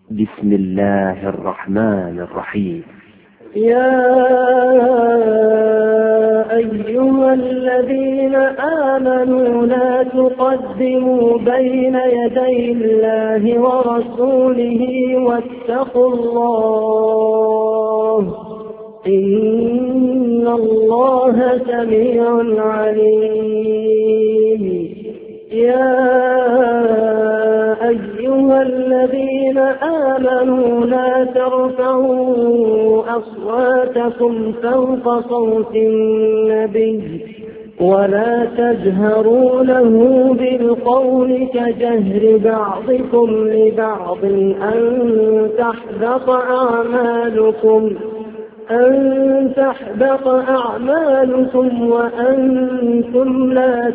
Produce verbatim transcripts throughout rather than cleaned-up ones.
بسم الله الرحمن الرحيم. يا أيها الذين آمنوا لا تقدموا بين يدي الله ورسوله واتقوا الله إن الله سميع عليم. يا أيها الذين آمنوا لا ترفعوا أصواتكم فوق صوت النبي ولا تجهروا له بالقول كجهر بعضكم لبعض أن تحبط أعمالكم أن تحبط أعمالكم وأنتم لا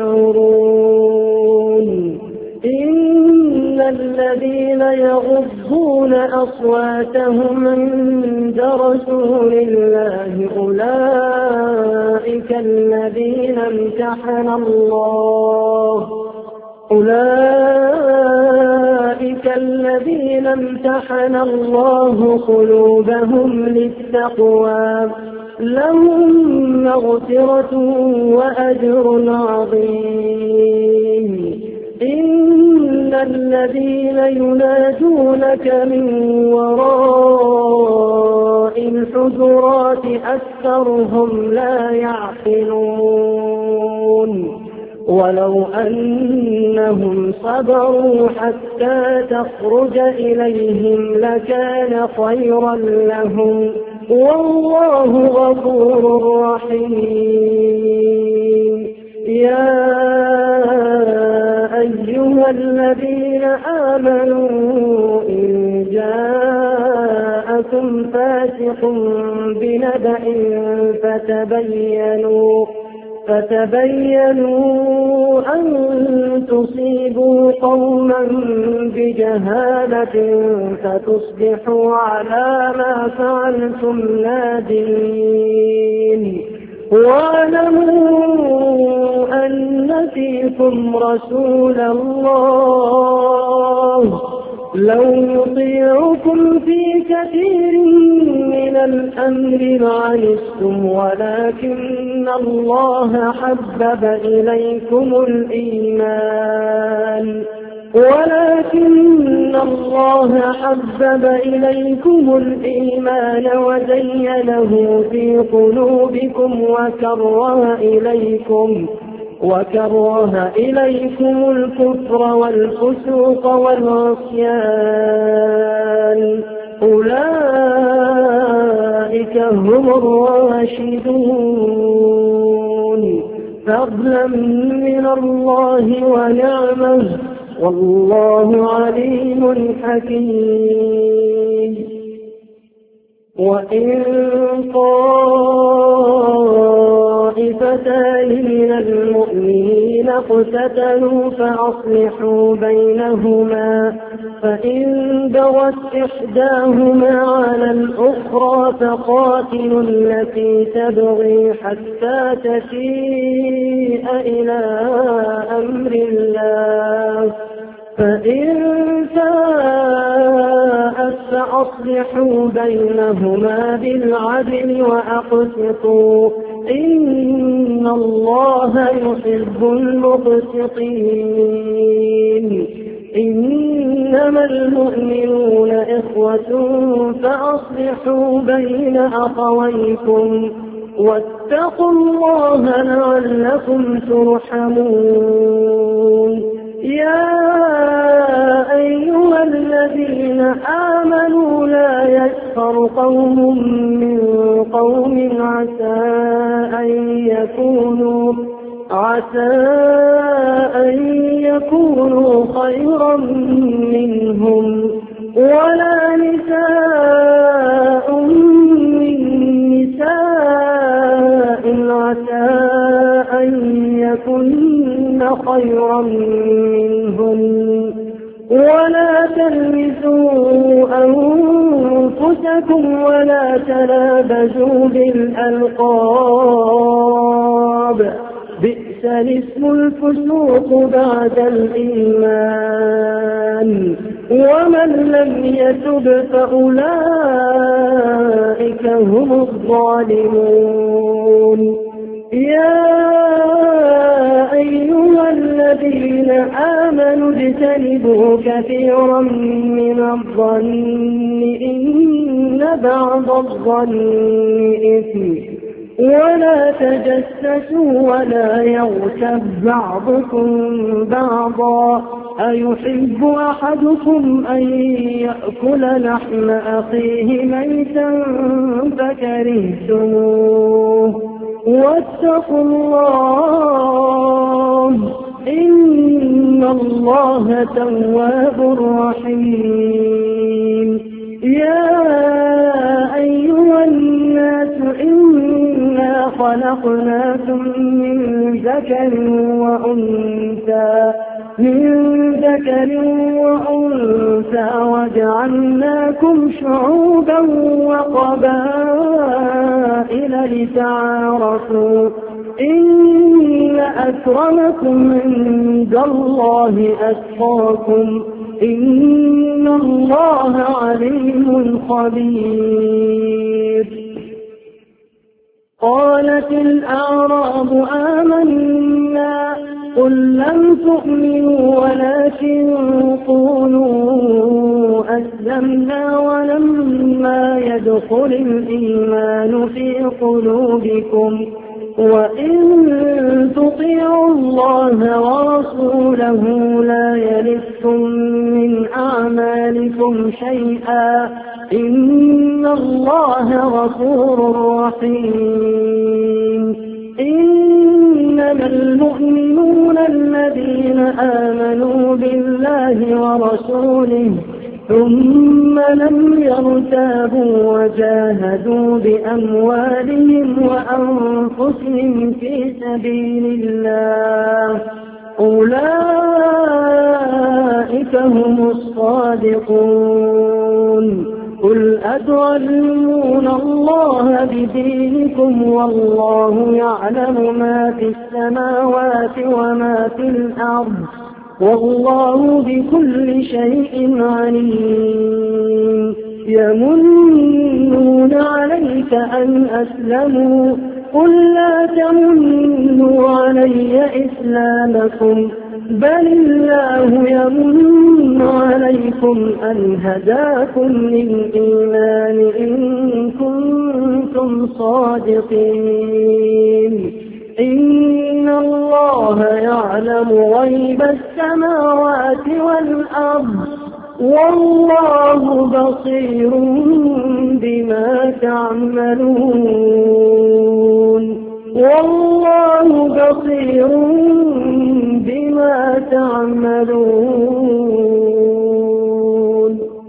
تشعرون. إن الذين يغضون أصواتهم عند رسول الله أولئك الذين امتحن الله أولئك الذين امتحن الله قلوبهم للتقوى لهم مغفرة وأجر عظيم. إن الذين ينادونك من وراء الحجرات أكثرهم لا يعقلون. ولو أنهم صبروا حتى تخرج إليهم لكان خيرا لهم والله غفور رحيم. يا أيها الذين آمنوا إن جاءكم فاسق بنبأ فتبينوا فتبينوا أن تصيبوا قوما بجهالة فتصبحوا على ما فعلتم نادمين. واعلموا أن فيكم رسول الله لو يطيعكم في كثير من الأمر لعنتم ولكن الله حبب إليكم الإيمان ولكن الله حبب إليكم الإيمان وزينه في قلوبكم وكره إليكم وكره إليكم الكفر والفسوق والعصيان أولئك هم الراشدون فضلا من الله ونعمه والله عليم حكيم. وإن طائفتان من المؤمنين اقتتلوا فأصلحوا بينهما فإن بغت إحداهما على الأخرى فقاتلوا التي تبغي حتى تفيء إلى أمر الله فإن فاءت فأصلحوا بينهما بالعدل وأقسطوا إن الله يحب المقسطين. إنما المؤمنون إخوة فأصلحوا بين أخويكم واتقوا الله لعلكم ترحمون. يا أيها الذين آمنوا لا يسخر قوم من قوم عسى أن يكونوا عسى أن يكونوا خيرا منهم ولا نساء من نساء عسى أن يكن خيرا منهم ولا تلمسوا أنفسكم ولا تنابزوا بالألقاب بئس الاسم الفسوق بعد الإيمان ومن لم يتب فأولئك هم الظالمون. يا أيها الذين آمنوا اجتنبوا كثيرا من الظن إن بعض الظن إثم ولا تجسسوا ولا يغتب بعضكم بعضا أيحب أحدكم أن يأكل لحم أخيه ميتا فكرهتموه واتقوا الله إن الله تواب رحيم. يا أيها الناس إنا خلقناكم من ذكر وأنثى من ذكر وأنثى وجعلناكم شعوبا وقبائل لتعارفوا إن أكرمكم عند الله أتقاكم إن الله عليم خبير. قالت الأعراب آمنا قل لم تؤمنوا ولكن قولوا أسلمنا ولما يدخل الإيمان في قلوبكم وإن تطيعوا الله ورسوله لا يلدكم من أعمالكم شيئا إن الله غفور رحيم. إنما المؤمنون الذين آمنوا بالله ورسوله ثم لم يرتابوا وجاهدوا بأموالهم وأنفسهم في سبيل الله أولئك هم الصادقون. قل أتعلمون الله بدينكم والله يعلم ما في السماوات وما في الأرض والله بكل شيء عليم. يمنون عليك أن أسلموا قل لا تمنوا علي إسلامكم بل الله يمن عليكم أن هداكم للإيمان إن كنتم صادقين. إن الله يعلم غيب السماوات والأرض والله بصير بما تعملون والله بصير بما تعملون.